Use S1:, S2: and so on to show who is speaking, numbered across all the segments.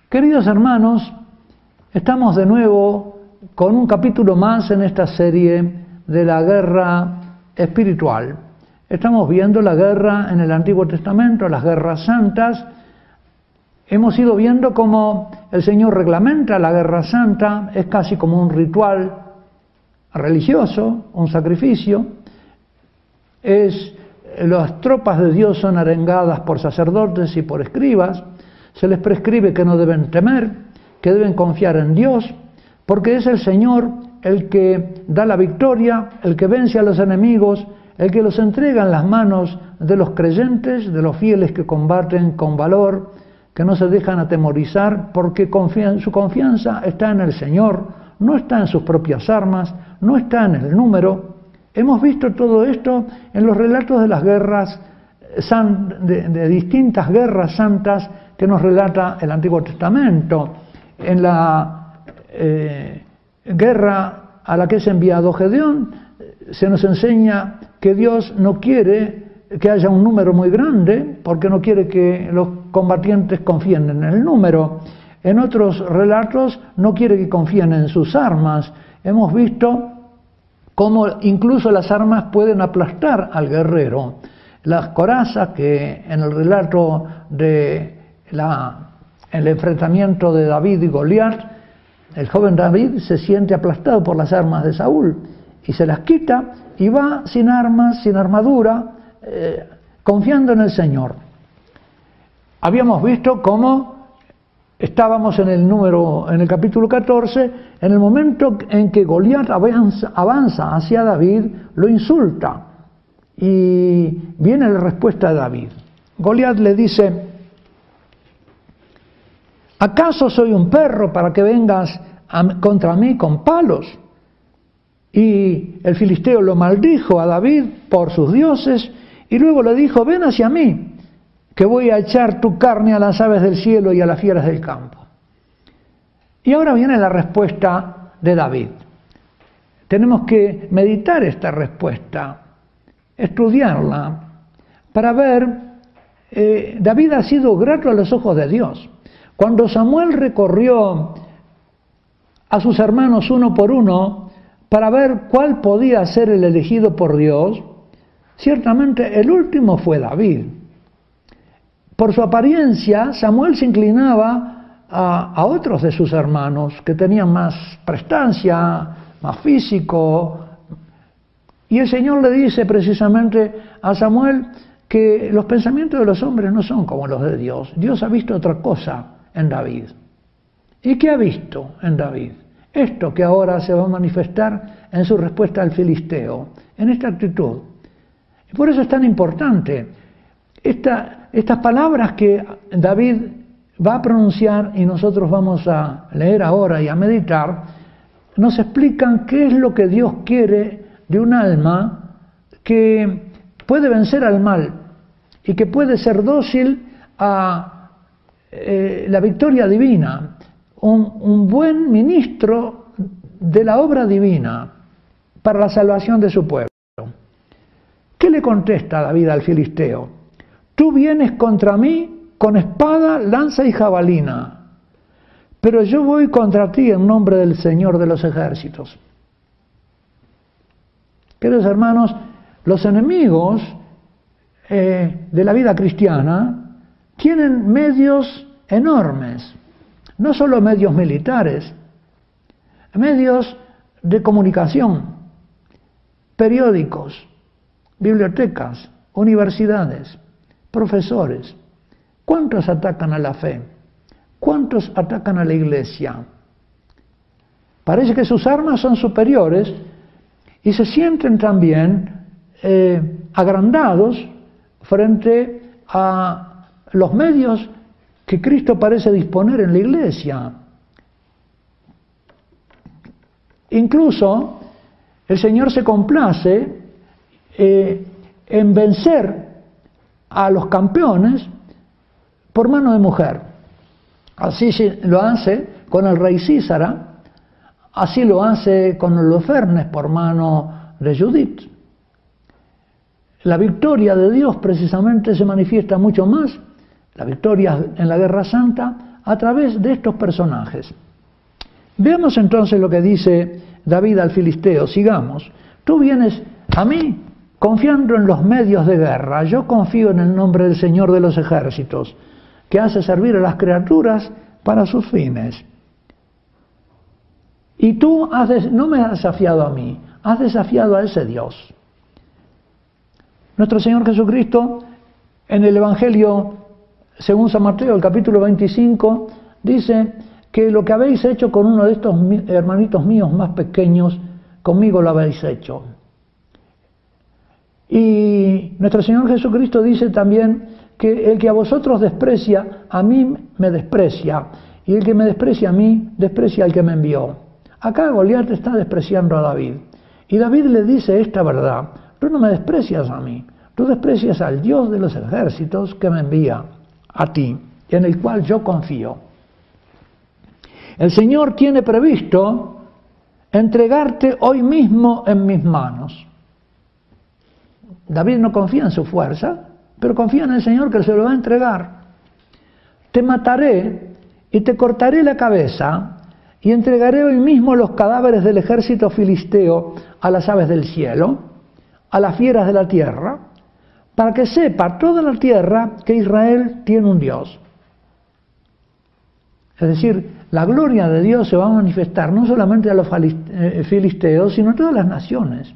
S1: Queridos hermanos, estamos de nuevo con un capítulo más en esta serie de la guerra espiritual. Estamos viendo la guerra en el Antiguo Testamento, las guerras santas. Hemos ido viendo cómo el Señor reglamenta la guerra santa, es casi como un ritual religioso, un sacrificio. Las tropas de Dios son arengadas por sacerdotes y por escribas. Se les prescribe que no deben temer, que deben confiar en Dios, porque es el Señor el que da la victoria, el que vence a los enemigos, el que los entrega en las manos de los creyentes, de los fieles que combaten con valor, que no se dejan atemorizar, porque su confianza está en el Señor, no está en sus propias armas, no está en el número. Hemos visto todo esto en los relatos de las guerras, de distintas guerras santas que nos relata el Antiguo Testamento. En la guerra a la que es enviado Gedeón, se nos enseña que Dios no quiere que haya un número muy grande, porque no quiere que los combatientes confíen en el número. En otros relatos no quiere que confíen en sus armas. Hemos visto cómo incluso las armas pueden aplastar al guerrero. Las corazas que en el relato de el enfrentamiento de David y Goliat, el joven David se siente aplastado por las armas de Saúl y se las quita y va sin armas, sin armadura, confiando en el Señor. Habíamos visto cómo estábamos en el capítulo 14, en el momento en que Goliat avanza hacia David, lo insulta y viene la respuesta de David. Goliat le dice: ¿acaso soy un perro para que vengas contra mí con palos? Y el filisteo lo maldijo a David por sus dioses y luego le dijo: ven hacia mí, que voy a echar tu carne a las aves del cielo y a las fieras del campo. Y ahora viene la respuesta de David. Tenemos que meditar esta respuesta, estudiarla, para ver, David ha sido grato a los ojos de Dios. Cuando Samuel recorrió a sus hermanos uno por uno para ver cuál podía ser el elegido por Dios, ciertamente el último fue David. Por su apariencia, Samuel se inclinaba a otros de sus hermanos que tenían más prestancia, más físico. Y el Señor le dice precisamente a Samuel que los pensamientos de los hombres no son como los de Dios. Dios ha visto otra cosa en David. ¿Y qué ha visto en David? Esto que ahora se va a manifestar en su respuesta al filisteo, en esta actitud. Y por eso es tan importante estas palabras que David va a pronunciar y nosotros vamos a leer ahora y a meditar, nos explican qué es lo que Dios quiere de un alma que puede vencer al mal y que puede ser dócil a la victoria divina, un buen ministro de la obra divina para la salvación de su pueblo. ¿Qué le contesta David al filisteo? Tú vienes contra mí con espada, lanza y jabalina, pero yo voy contra ti en nombre del Señor de los ejércitos. Queridos hermanos, los enemigos de la vida cristiana tienen medios enormes, no solo medios militares, medios de comunicación, periódicos, bibliotecas, universidades, profesores. ¿Cuántos atacan a la fe? ¿Cuántos atacan a la iglesia? Parece que sus armas son superiores y se sienten también agrandados frente a los medios que Cristo parece disponer en la iglesia. Incluso el Señor se complace en vencer a los campeones por mano de mujer. Así lo hace con el rey Císara, así lo hace con Holofernes por mano de Judith. La victoria de Dios precisamente se manifiesta mucho más, la victoria en la Guerra Santa, a través de estos personajes. Veamos entonces lo que dice David al filisteo. Sigamos. Tú vienes a mí confiando en los medios de guerra. Yo confío en el nombre del Señor de los ejércitos, que hace servir a las criaturas para sus fines. Y tú no me has desafiado a mí, has desafiado a ese Dios. Nuestro Señor Jesucristo, en el Evangelio según San Mateo, el capítulo 25, dice que lo que habéis hecho con uno de estos hermanitos míos más pequeños, conmigo lo habéis hecho. Y nuestro Señor Jesucristo dice también que el que a vosotros desprecia, a mí me desprecia, y el que me desprecia a mí, desprecia al que me envió. Acá Goliat está despreciando a David, y David le dice esta verdad: tú no me desprecias a mí, tú desprecias al Dios de los ejércitos que me envía a ti, en el cual yo confío. El Señor tiene previsto entregarte hoy mismo en mis manos. David no confía en su fuerza, pero confía en el Señor que se lo va a entregar. Te mataré y te cortaré la cabeza y entregaré hoy mismo los cadáveres del ejército filisteo a las aves del cielo, a las fieras de la tierra, para que sepa toda la tierra que Israel tiene un Dios. Es decir, la gloria de Dios se va a manifestar no solamente a los filisteos, sino a todas las naciones.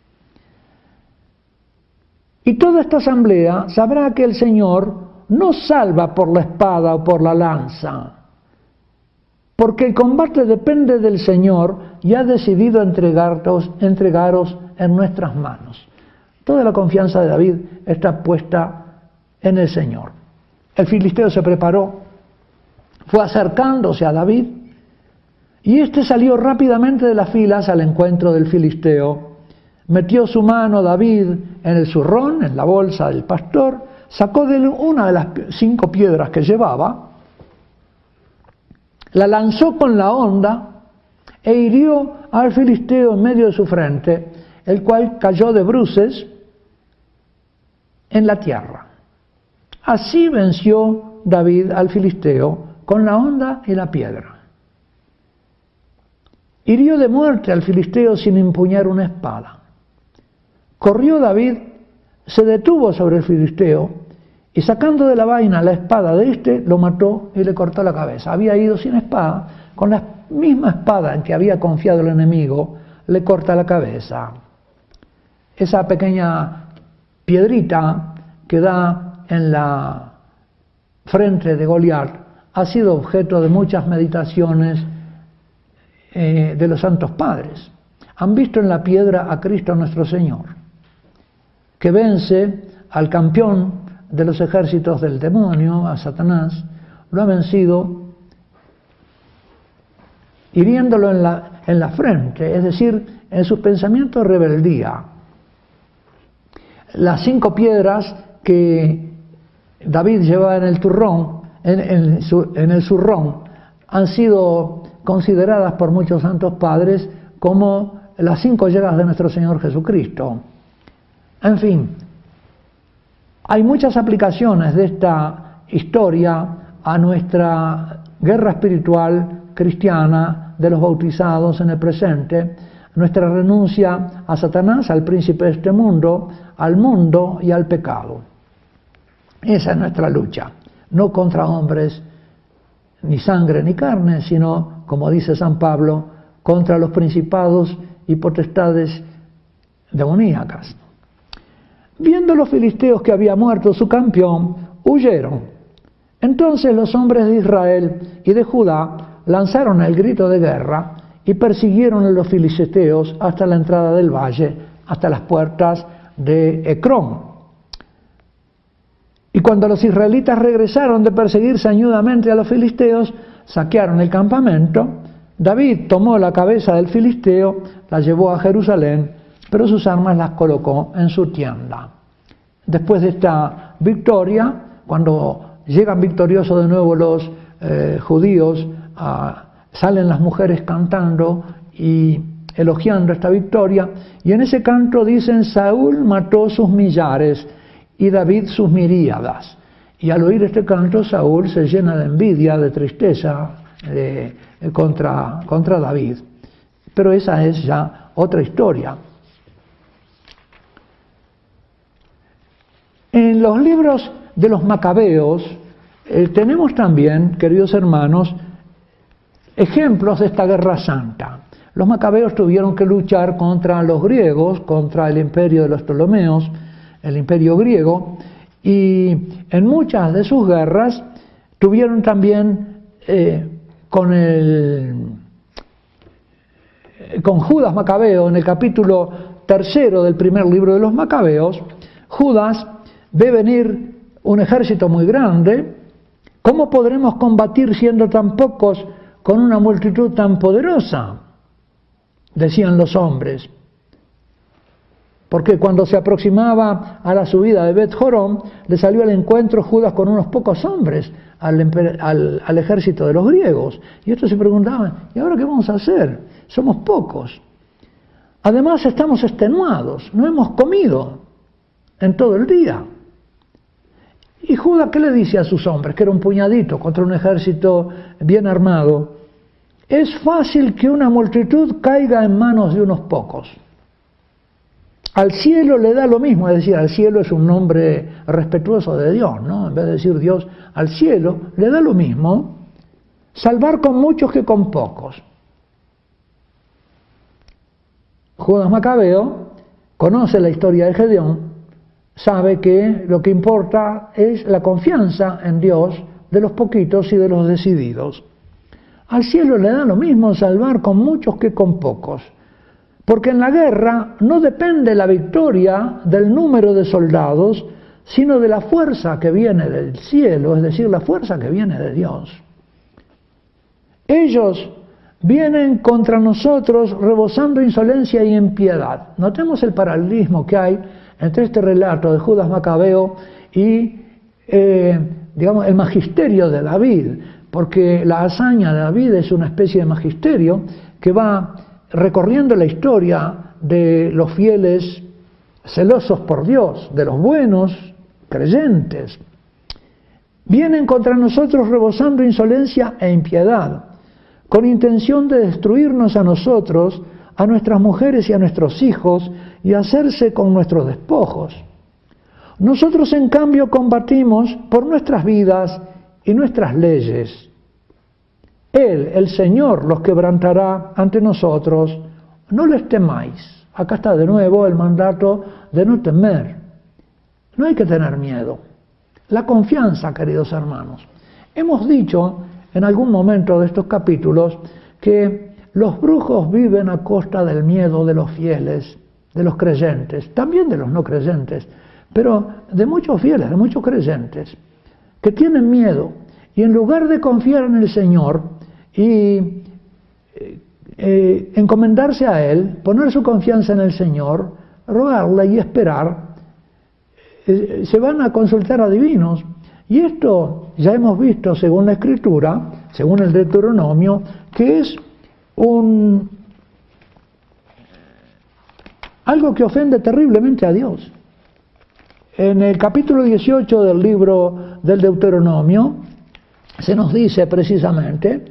S1: Y toda esta asamblea sabrá que el Señor no salva por la espada o por la lanza, porque el combate depende del Señor y ha decidido entregaros en nuestras manos. Toda la confianza de David está puesta en el Señor. El filisteo se preparó, fue acercándose a David, y éste salió rápidamente de las filas al encuentro del filisteo. Metió su mano David en el zurrón, en la bolsa del pastor, sacó de una de las 5 piedras que llevaba, la lanzó con la honda e hirió al filisteo en medio de su frente, el cual cayó de bruces en la tierra. Así venció David al filisteo con la honda y la piedra. Hirió de muerte al filisteo sin empuñar una espada. Corrió David, se detuvo sobre el filisteo y sacando de la vaina la espada de éste, lo mató y le cortó la cabeza. Había ido sin espada, con la misma espada en que había confiado el enemigo, le corta la cabeza. Esa pequeña piedrita que da en la frente de Goliat ha sido objeto de muchas meditaciones de los santos padres. Han visto en la piedra a Cristo nuestro Señor, que vence al campeón de los ejércitos del demonio, a Satanás. Lo ha vencido hiriéndolo en la frente, es decir, en sus pensamientos de rebeldía. Las 5 piedras que David llevaba en el zurrón han sido consideradas por muchos santos padres como las 5 llagas de nuestro Señor Jesucristo. En fin, hay muchas aplicaciones de esta historia a nuestra guerra espiritual cristiana de los bautizados en el presente, nuestra renuncia a Satanás, al príncipe de este mundo, al mundo y al pecado. Esa es nuestra lucha, no contra hombres, ni sangre ni carne, sino, como dice San Pablo, contra los principados y potestades demoníacas. Viendo los filisteos que había muerto su campeón, huyeron. Entonces los hombres de Israel y de Judá lanzaron el grito de guerra y persiguieron a los filisteos hasta la entrada del valle, hasta las puertas de Ecrón. Y cuando los israelitas regresaron de perseguir sañudamente a los filisteos, saquearon el campamento. David tomó la cabeza del filisteo, la llevó a Jerusalén, pero sus armas las colocó en su tienda. Después de esta victoria, cuando llegan victoriosos de nuevo los judíos, salen las mujeres cantando y elogiando esta victoria, y en ese canto dicen: Saúl mató sus millares y David sus miríadas. Y al oír este canto, Saúl se llena de envidia, de tristeza contra David. Pero esa es ya otra historia. En los libros de los Macabeos tenemos también, queridos hermanos, ejemplos de esta guerra santa. Los Macabeos tuvieron que luchar contra los griegos, contra el imperio de los Ptolomeos, el imperio griego, y en muchas de sus guerras tuvieron también con Judas Macabeo, en el capítulo 3 del primer libro de los Macabeos, Judas ve venir un ejército muy grande. ¿Cómo podremos combatir siendo tan pocos con una multitud tan poderosa?, decían los hombres. Porque cuando se aproximaba a la subida de Bet Jorón, le salió al encuentro Judas con unos pocos hombres al ejército de los griegos. Y estos se preguntaban, ¿y ahora qué vamos a hacer? Somos pocos. Además estamos extenuados, no hemos comido en todo el día. ¿Y Judas qué le dice a sus hombres? Que era un puñadito contra un ejército bien armado. Es fácil que una multitud caiga en manos de unos pocos. Al cielo le da lo mismo, es decir, al cielo es un nombre respetuoso de Dios, ¿no? En vez de decir Dios al cielo, le da lo mismo salvar con muchos que con pocos. Judas Macabeo conoce la historia de Gedeón, sabe que lo que importa es la confianza en Dios de los poquitos y de los decididos. Al cielo le da lo mismo salvar con muchos que con pocos. Porque en la guerra no depende la victoria del número de soldados, sino de la fuerza que viene del cielo, es decir, la fuerza que viene de Dios. Ellos vienen contra nosotros rebosando insolencia y impiedad. Notemos el paralelismo que hay entre este relato de Judas Macabeo y el magisterio de David, porque la hazaña de David es una especie de magisterio que va recorriendo la historia de los fieles celosos por Dios, de los buenos creyentes. Vienen contra nosotros rebosando insolencia e impiedad, con intención de destruirnos a nosotros, a nuestras mujeres y a nuestros hijos, y hacerse con nuestros despojos. Nosotros, en cambio, combatimos por nuestras vidas y nuestras leyes. Él, el Señor, los quebrantará ante nosotros. No les temáis. Acá está de nuevo el mandato de no temer. No hay que tener miedo. La confianza, queridos hermanos. Hemos dicho en algún momento de estos capítulos que los brujos viven a costa del miedo de los fieles, de los creyentes, también de los no creyentes, pero de muchos fieles, de muchos creyentes, que tienen miedo y en lugar de confiar en el Señor y encomendarse a Él, poner su confianza en el Señor, rogarle y esperar, se van a consultar a adivinos. Y esto ya hemos visto, según la Escritura, según el Deuteronomio, que es algo que ofende terriblemente a Dios. En el capítulo 18 del libro del Deuteronomio se nos dice precisamente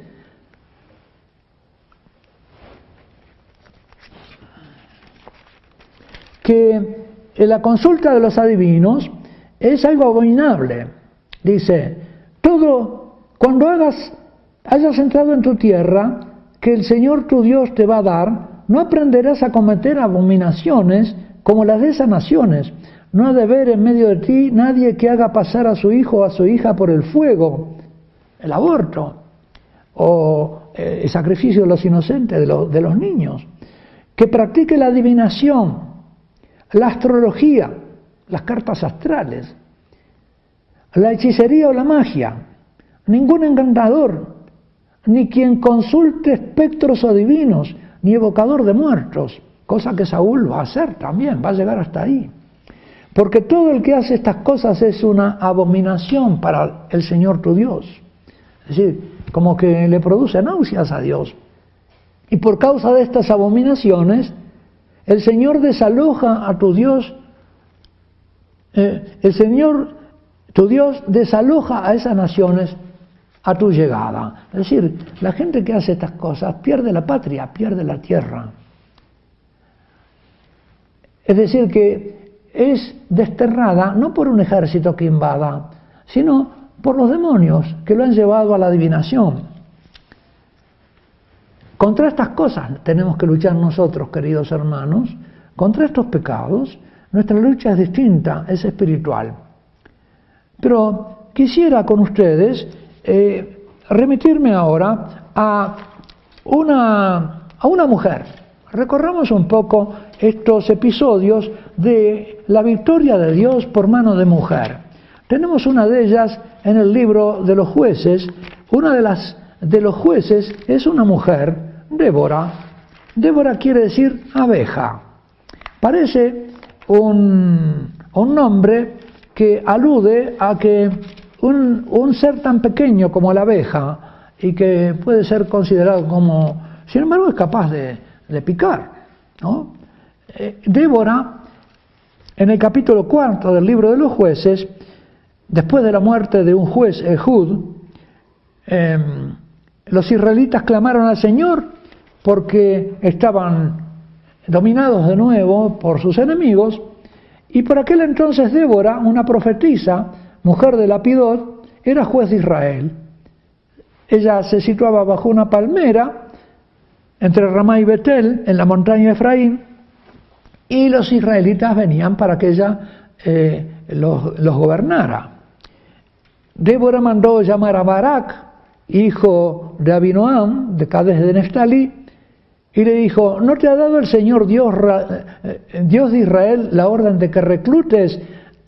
S1: que la consulta de los adivinos es algo abominable. Dice, cuando hayas entrado en tu tierra, que el Señor tu Dios te va a dar, no aprenderás a cometer abominaciones como las de esas naciones. No ha de haber en medio de ti nadie que haga pasar a su hijo o a su hija por el fuego, el aborto, o el sacrificio de los inocentes, de los niños, que practique la adivinación, la astrología, las cartas astrales, la hechicería o la magia, ningún encantador, ni quien consulte espectros o divinos, ni evocador de muertos, cosa que Saúl va a hacer también, va a llegar hasta ahí. Porque todo el que hace estas cosas es una abominación para el Señor tu Dios. Es decir, como que le produce náuseas a Dios. Y por causa de estas abominaciones, el Señor desaloja a tu Dios, el Señor Tu Dios desaloja a esas naciones a tu llegada. Es decir, la gente que hace estas cosas pierde la patria, pierde la tierra. Es decir, que es desterrada no por un ejército que invada, sino por los demonios que lo han llevado a la adivinación. Contra estas cosas tenemos que luchar nosotros, queridos hermanos. Contra estos pecados, nuestra lucha es distinta, es espiritual. Pero quisiera con ustedes remitirme ahora a una mujer. Recorramos un poco estos episodios de la victoria de Dios por mano de mujer. Tenemos una de ellas en el libro de los jueces. Una de los jueces es una mujer, Débora. Débora quiere decir abeja. Parece un nombre que alude a que un ser tan pequeño como la abeja y que puede ser considerado como, sin embargo, es capaz de picar, ¿no? Débora, en el capítulo 4 del libro de los jueces, después de la muerte de un juez, Ehud, los israelitas clamaron al Señor porque estaban dominados de nuevo por sus enemigos, y por aquel entonces Débora, una profetisa, mujer de Lapidot, era juez de Israel. Ella se situaba bajo una palmera entre Ramá y Betel, en la montaña de Efraín, y los israelitas venían para que ella los gobernara. Débora mandó llamar a Barak, hijo de Abinoam, de Cades de Neftalí, y le dijo: ¿no te ha dado el Señor Dios de Israel la orden de que reclutes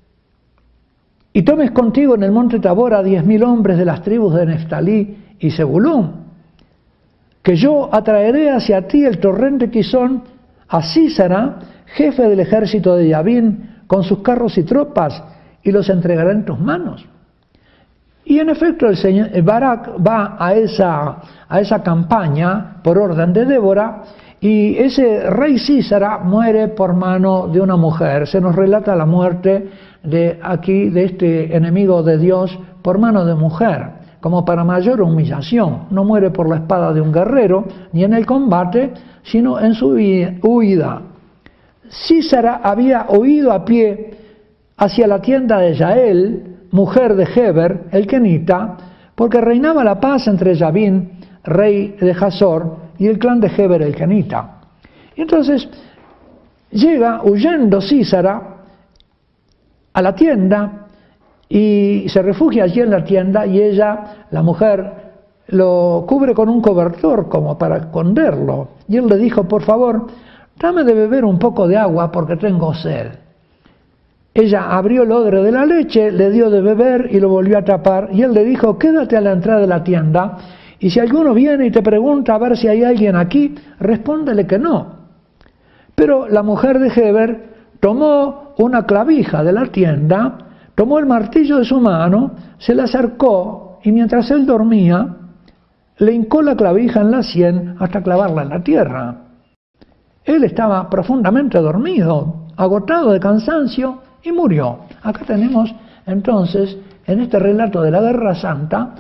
S1: y tomes contigo en el monte Tabor a 10.000 hombres de las tribus de Neftalí y Zebulún? Que yo atraeré hacia ti el torrente Quizón, a Sísara, jefe del ejército de Yabín, con sus carros y tropas, y los entregaré en tus manos. Y en efecto el Barak va a esa campaña por orden de Débora, y ese rey Sísara muere por mano de una mujer. Se nos relata la muerte de este enemigo de Dios por mano de mujer, como para mayor humillación. No muere por la espada de un guerrero, ni en el combate, sino en su huida. Sísara había huido a pie hacia la tienda de Yael, mujer de Heber, el kenita, porque reinaba la paz entre Yabín, rey de Hazor, y el clan de Heber, el kenita. Y entonces llega huyendo Sísara a la tienda y se refugia allí en la tienda, y ella, la mujer, lo cubre con un cobertor como para esconderlo. Y él le dijo: por favor, dame de beber un poco de agua porque tengo sed. Ella abrió el odre de la leche, le dio de beber y lo volvió a tapar, y él le dijo: quédate a la entrada de la tienda, y si alguno viene y te pregunta a ver si hay alguien aquí, respóndele que no. Pero la mujer de Heber tomó una clavija de la tienda, tomó el martillo de su mano, se le acercó, y mientras él dormía, le hincó la clavija en la sien hasta clavarla en la tierra. Él estaba profundamente dormido, agotado de cansancio, y murió. Acá tenemos entonces, en este relato de la Guerra Santa,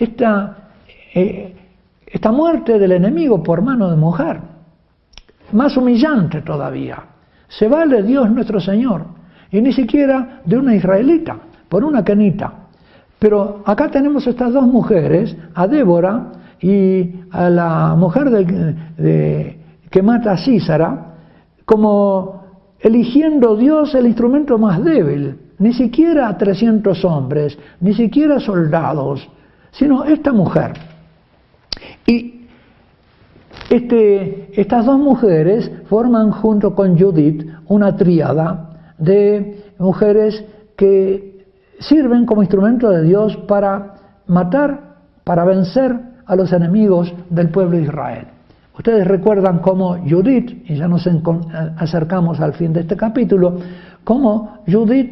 S1: esta muerte del enemigo por mano de mujer. Más humillante todavía. Se vale Dios nuestro Señor, y ni siquiera de una israelita, por una kenita. Pero acá tenemos estas dos mujeres, a Débora y a la mujer que mata a Sísara, como eligiendo Dios el instrumento más débil. Ni siquiera 300 hombres, ni siquiera soldados, sino esta mujer. Y estas dos mujeres forman junto con Judith una tríada de mujeres que sirven como instrumento de Dios para matar, para vencer a los enemigos del pueblo de Israel. Ustedes recuerdan cómo Judith, y ya nos acercamos al fin de este capítulo, cómo Judith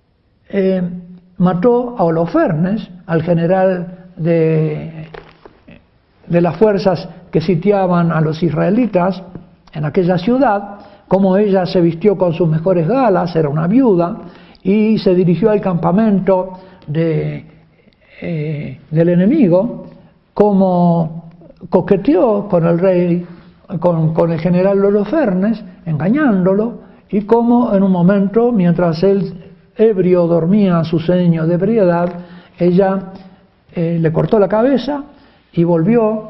S1: mató a Holofernes, al general de las fuerzas que sitiaban a los israelitas en aquella ciudad, cómo ella se vistió con sus mejores galas, era una viuda, y se dirigió al campamento del enemigo, como coqueteó con el rey, con el general Holofernes, engañándolo, y como en un momento, mientras él ebrio dormía su sueño de ebriedad, ella le cortó la cabeza y volvió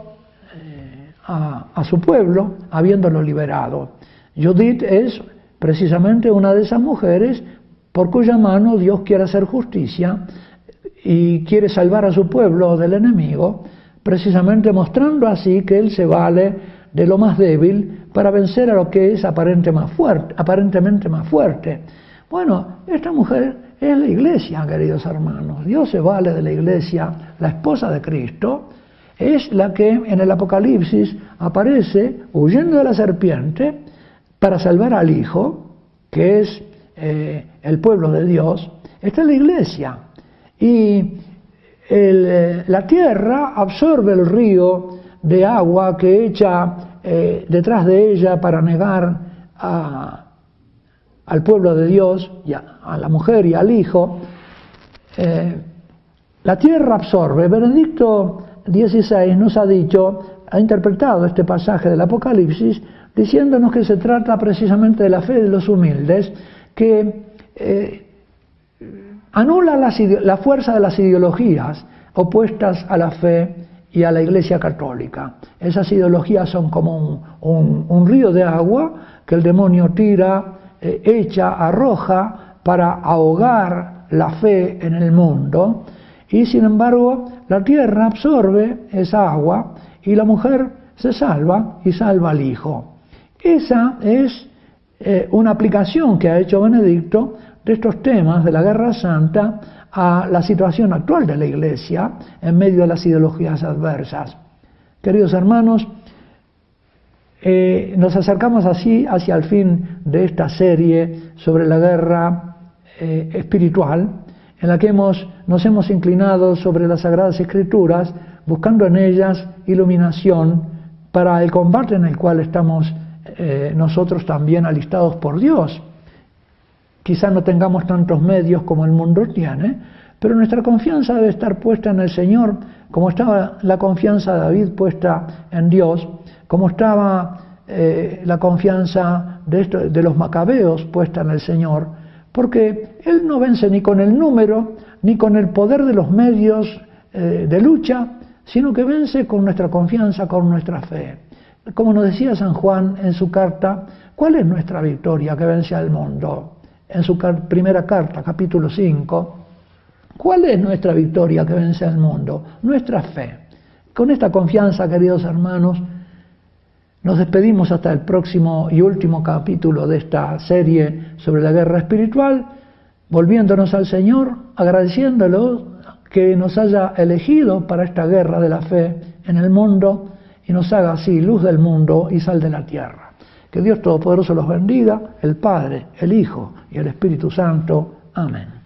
S1: a su pueblo habiéndolo liberado. Judith es precisamente una de esas mujeres por cuya mano Dios quiere hacer justicia y quiere salvar a su pueblo del enemigo, precisamente mostrando así que Él se vale de lo más débil para vencer a lo que es aparentemente más fuerte. Bueno, esta mujer es la iglesia, queridos hermanos. Dios se vale de la iglesia, la esposa de Cristo, es la que en el Apocalipsis aparece huyendo de la serpiente para salvar al Hijo, que es el pueblo de Dios. Esta es la iglesia. Y la tierra absorbe el río de agua que echa detrás de ella para negar al pueblo de Dios, y a la mujer y al Hijo. La tierra absorbe. Benedicto XVI nos ha interpretado este pasaje del Apocalipsis diciéndonos que se trata precisamente de la fe de los humildes, que anula la fuerza de las ideologías opuestas a la fe y a la Iglesia Católica. Esas ideologías son como un río de agua que el demonio tira, echa, arroja para ahogar la fe en el mundo, y sin embargo la tierra absorbe esa agua y la mujer se salva y salva al Hijo. Esa es una aplicación que ha hecho Benedicto de estos temas de la Guerra Santa a la situación actual de la Iglesia en medio de las ideologías adversas. Queridos hermanos, nos acercamos así hacia el fin de esta serie sobre la guerra espiritual, en la que nos hemos inclinado sobre las Sagradas Escrituras, buscando en ellas iluminación para el combate en el cual estamos nosotros también alistados por Dios. Quizá no tengamos tantos medios como el mundo tiene, pero nuestra confianza debe estar puesta en el Señor, como estaba la confianza de David puesta en Dios, como estaba la confianza de los macabeos puesta en el Señor, porque Él no vence ni con el número, ni con el poder de los medios de lucha, sino que vence con nuestra confianza, con nuestra fe. Como nos decía San Juan en su carta, ¿cuál es nuestra victoria que vence al mundo? En su primera carta, capítulo 5, ¿cuál es nuestra victoria que vence al mundo? Nuestra fe. Con esta confianza, queridos hermanos, nos despedimos hasta el próximo y último capítulo de esta serie sobre la guerra espiritual, volviéndonos al Señor, agradeciéndolo que nos haya elegido para esta guerra de la fe en el mundo y nos haga así luz del mundo y sal de la tierra. Que Dios Todopoderoso los bendiga, el Padre, el Hijo y el Espíritu Santo. Amén.